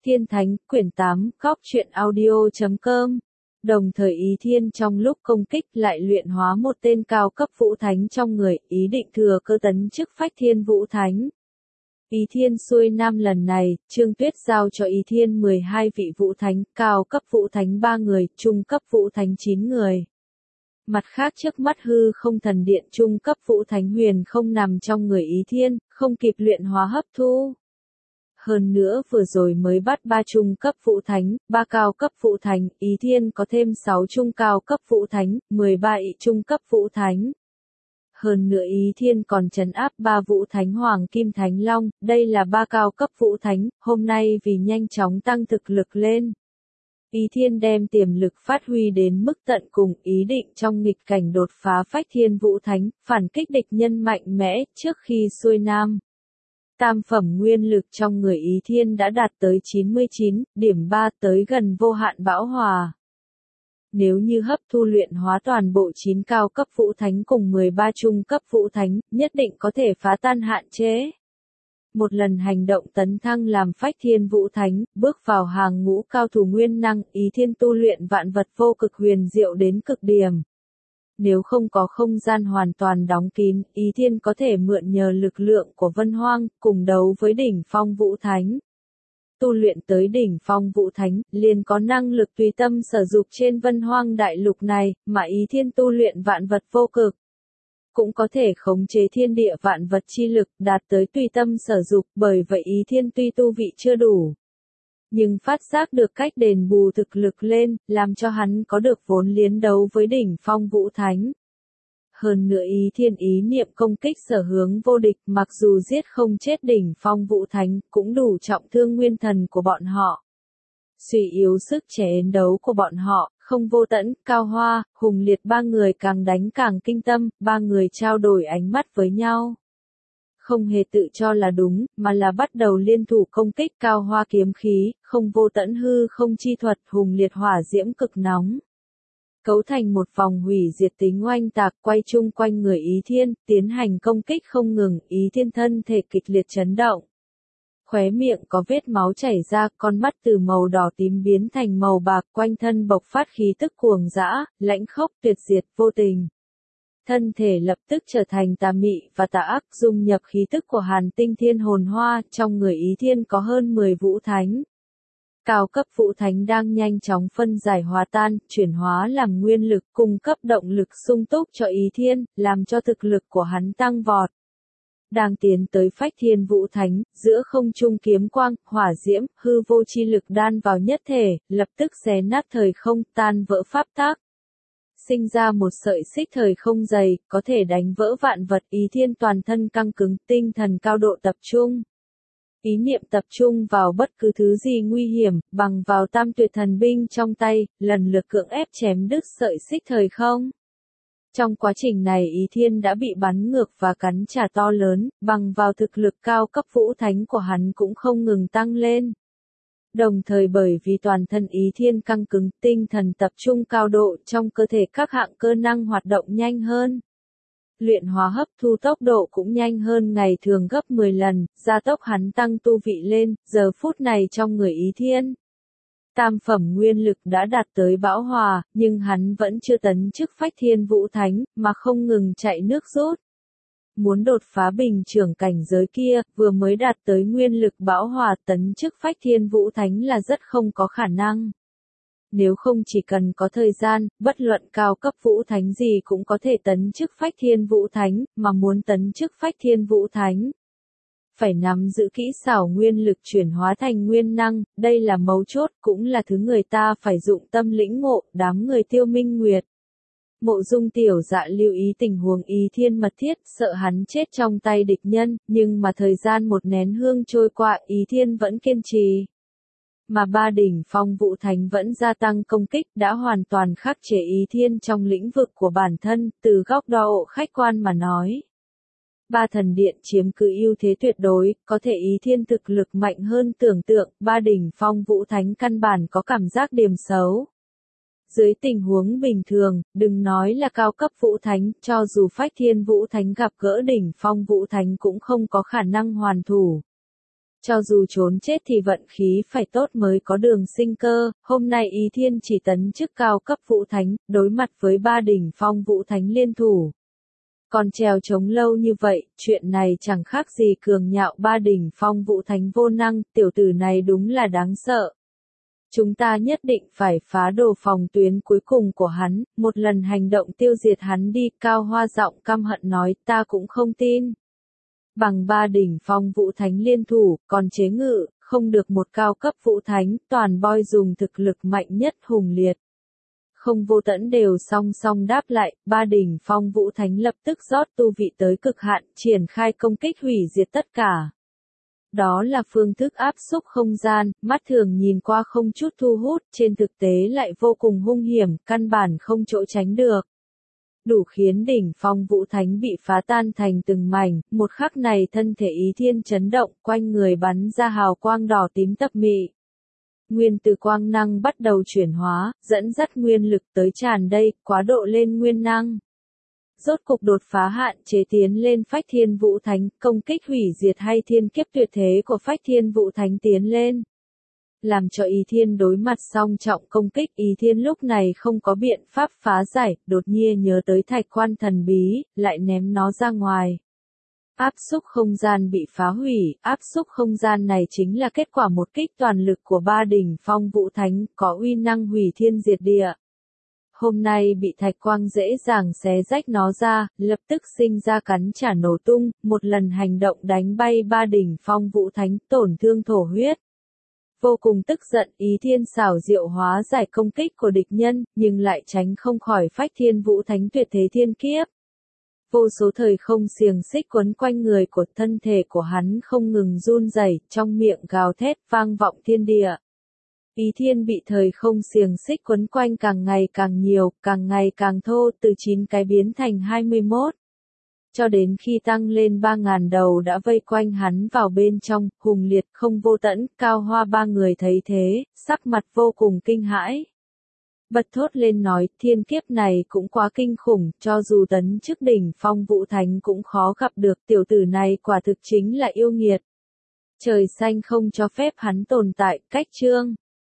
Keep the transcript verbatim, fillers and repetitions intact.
Thiên Thánh, quyển tám, góc truyện audio chấm com. Đồng thời Ý Thiên trong lúc công kích lại luyện hóa một tên cao cấp vũ thánh trong người, ý định thừa cơ tấn chức Phách Thiên Vũ Thánh. Ý Thiên xuôi nam lần này, Trương Tuyết giao cho Ý Thiên mười hai vị vũ thánh, cao cấp vũ thánh ba người, trung cấp vũ thánh chín người. Mặt khác trước mắt hư không thần điện trung cấp vũ thánh huyền không nằm trong người Ý Thiên, không kịp luyện hóa hấp thu. Hơn nữa vừa rồi mới bắt ba trung cấp vũ thánh, ba cao cấp vũ thánh, Ý Thiên có thêm sáu trung cao cấp vũ thánh, mười ba ị trung cấp vũ thánh. Hơn nữa Ý Thiên còn trấn áp ba vũ thánh Hoàng Kim Thánh Long, đây là ba cao cấp vũ thánh, hôm nay vì nhanh chóng tăng thực lực lên. Ý Thiên đem tiềm lực phát huy đến mức tận cùng, ý định trong nghịch cảnh đột phá Phách Thiên Vũ Thánh, phản kích địch nhân mạnh mẽ trước khi xuôi nam. Tam phẩm nguyên lực trong người Ý Thiên đã đạt tới chín mươi chín điểm ba, tới gần vô hạn bão hòa. Nếu như hấp thu luyện hóa toàn bộ chín cao cấp vũ thánh cùng mười ba trung cấp vũ thánh, nhất định có thể phá tan hạn chế. Một lần hành động tấn thăng làm Phách Thiên Vũ Thánh, bước vào hàng ngũ cao thủ nguyên năng, Ý Thiên tu luyện vạn vật vô cực huyền diệu đến cực điểm. Nếu không có không gian hoàn toàn đóng kín, Ý Thiên có thể mượn nhờ lực lượng của Vân Hoang, cùng đấu với đỉnh phong Vũ Thánh. Tu luyện tới đỉnh phong Vũ Thánh, liền có năng lực tùy tâm sở dục trên Vân Hoang đại lục này, mà Ý Thiên tu luyện vạn vật vô cực. Cũng có thể khống chế thiên địa vạn vật chi lực, đạt tới tùy tâm sở dục, bởi vậy Ý Thiên tuy tu vị chưa đủ. Nhưng phát giác được cách đền bù thực lực lên, làm cho hắn có được vốn liến đấu với đỉnh phong Vũ Thánh. Hơn nữa Ý Thiên ý niệm công kích sở hướng vô địch, mặc dù giết không chết đỉnh phong Vũ Thánh, cũng đủ trọng thương nguyên thần của bọn họ. Suy yếu sức chiến đấu của bọn họ, Không Vô Tẫn, Cao Hoa, Hùng Liệt ba người càng đánh càng kinh tâm, ba người trao đổi ánh mắt với nhau. Không hề tự cho là đúng, mà là bắt đầu liên thủ công kích Cao Hoa kiếm khí, Không Vô Tẫn hư không chi thuật, Hùng Liệt hỏa diễm cực nóng. Cấu thành một vòng hủy diệt tính oanh tạc quay chung quanh người Ý Thiên, tiến hành công kích không ngừng, Ý Thiên thân thể kịch liệt chấn động. Khóe miệng có vết máu chảy ra, con mắt từ màu đỏ tím biến thành màu bạc, quanh thân bộc phát khí tức cuồng dã, lãnh khốc tuyệt diệt vô tình. Thân thể lập tức trở thành tà mị và tà ác, dung nhập khí tức của Hàn Tinh Thiên Hồn Hoa, trong người Ý Thiên có hơn mười vũ thánh. Cao cấp vũ thánh đang nhanh chóng phân giải hòa tan, chuyển hóa làm nguyên lực, cung cấp động lực sung túc cho Ý Thiên, làm cho thực lực của hắn tăng vọt. Đang tiến tới Phách Thiên Vũ Thánh, giữa không trung kiếm quang, hỏa diễm, hư vô chi lực đan vào nhất thể, lập tức xé nát thời không, tan vỡ pháp tắc. Sinh ra một sợi xích thời không dày, có thể đánh vỡ vạn vật. Ý Thiên toàn thân căng cứng, tinh thần cao độ tập trung. Ý niệm tập trung vào bất cứ thứ gì nguy hiểm, bằng vào tam tuyệt thần binh trong tay, lần lượt cưỡng ép chém đứt sợi xích thời không. Trong quá trình này Ý Thiên đã bị bắn ngược và cắn trả to lớn, bằng vào thực lực cao cấp vũ thánh của hắn cũng không ngừng tăng lên. Đồng thời bởi vì toàn thân Ý Thiên căng cứng, tinh thần tập trung cao độ, trong cơ thể các hạng cơ năng hoạt động nhanh hơn. Luyện hóa hấp thu tốc độ cũng nhanh hơn ngày thường gấp mười lần, gia tốc hắn tăng tu vị lên, giờ phút này trong người Ý Thiên. Tam phẩm nguyên lực đã đạt tới bão hòa, nhưng hắn vẫn chưa tấn chức Phách Thiên Vũ Thánh, mà không ngừng chạy nước rút. Muốn đột phá bình trưởng cảnh giới kia, vừa mới đạt tới nguyên lực bão hòa, tấn chức Phách Thiên Vũ Thánh là rất không có khả năng. Nếu không chỉ cần có thời gian, bất luận cao cấp vũ thánh gì cũng có thể tấn chức Phách Thiên Vũ Thánh, mà muốn tấn chức Phách Thiên Vũ Thánh. Phải nắm giữ kỹ xảo nguyên lực chuyển hóa thành nguyên năng, đây là mấu chốt, cũng là thứ người ta phải dụng tâm lĩnh ngộ, đám người Tiêu Minh Nguyệt. Mộ Dung tiểu dạ lưu ý tình huống Ý Thiên mật thiết, sợ hắn chết trong tay địch nhân, nhưng mà thời gian một nén hương trôi qua, Ý Thiên vẫn kiên trì. Mà ba đỉnh phong vũ thánh vẫn gia tăng công kích, đã hoàn toàn khắc chế Ý Thiên trong lĩnh vực của bản thân, từ góc độ khách quan mà nói. Ba thần điện chiếm cứ ưu thế tuyệt đối, có thể Ý Thiên thực lực mạnh hơn tưởng tượng, ba đỉnh phong vũ thánh căn bản có cảm giác điểm xấu. Dưới tình huống bình thường, đừng nói là cao cấp vũ thánh, cho dù Phách Thiên Vũ Thánh gặp gỡ đỉnh phong vũ thánh cũng không có khả năng hoàn thủ. Cho dù trốn chết thì vận khí phải tốt mới có đường sinh cơ, hôm nay Ý Thiên chỉ tấn chức cao cấp Vũ Thánh, đối mặt với ba đỉnh phong Vũ Thánh liên thủ. Còn trèo chống lâu như vậy, chuyện này chẳng khác gì cường nhạo ba đỉnh phong Vũ Thánh vô năng, tiểu tử này đúng là đáng sợ. Chúng ta nhất định phải phá đổ phòng tuyến cuối cùng của hắn, một lần hành động tiêu diệt hắn đi, Cao Hoa giọng căm hận nói, ta cũng không tin. Bằng ba đỉnh phong Vũ Thánh liên thủ, còn chế ngự, không được một cao cấp Vũ Thánh, toàn boy dùng thực lực mạnh nhất hùng liệt. Không Vô Tẫn đều song song đáp lại, ba đỉnh phong Vũ Thánh lập tức rót tu vị tới cực hạn, triển khai công kích hủy diệt tất cả. Đó là phương thức áp xúc không gian, mắt thường nhìn qua không chút thu hút, trên thực tế lại vô cùng hung hiểm, căn bản không chỗ tránh được. Đủ khiến đỉnh phong Vũ Thánh bị phá tan thành từng mảnh, một khắc này thân thể Ý Thiên chấn động, quanh người bắn ra hào quang đỏ tím tập mị. Nguyên từ quang năng bắt đầu chuyển hóa, dẫn dắt nguyên lực tới tràn đầy, quá độ lên nguyên năng. Rốt cục đột phá hạn chế tiến lên Phách Thiên Vũ Thánh, công kích hủy diệt hay thiên kiếp tuyệt thế của Phách Thiên Vũ Thánh tiến lên. Làm cho Ý Thiên đối mặt song trọng công kích, Ý Thiên lúc này không có biện pháp phá giải, đột nhiên nhớ tới thạch quan thần bí, lại ném nó ra ngoài. Áp xúc không gian bị phá hủy, áp xúc không gian này chính là kết quả một kích toàn lực của ba đỉnh phong Vũ Thánh, có uy năng hủy thiên diệt địa. Hôm nay bị thạch quang dễ dàng xé rách nó ra, lập tức sinh ra cắn trả nổ tung, một lần hành động đánh bay ba đỉnh phong Vũ Thánh, tổn thương thổ huyết. Vô cùng tức giận, Ý Thiên xảo diệu hóa giải công kích của địch nhân, nhưng lại tránh không khỏi Phách Thiên Vũ Thánh tuyệt thế thiên kiếp. Vô số thời không xiềng xích quấn quanh người của thân thể của hắn không ngừng run rẩy, trong miệng gào thét vang vọng thiên địa. Ý Thiên bị thời không xiềng xích quấn quanh càng ngày càng nhiều, càng ngày càng thô, từ chín cái biến thành hai mươi mốt. Cho đến khi tăng lên ba ngàn đầu đã vây quanh hắn vào bên trong, hùng liệt, Không Vô Tẫn, Cao Hoa ba người thấy thế, sắc mặt vô cùng kinh hãi. Bật thốt lên nói, thiên kiếp này cũng quá kinh khủng, cho dù tấn chức đỉnh phong Vũ Thánh cũng khó gặp được, tiểu tử này quả thực chính là yêu nghiệt. Trời xanh không cho phép hắn tồn tại, cách chương.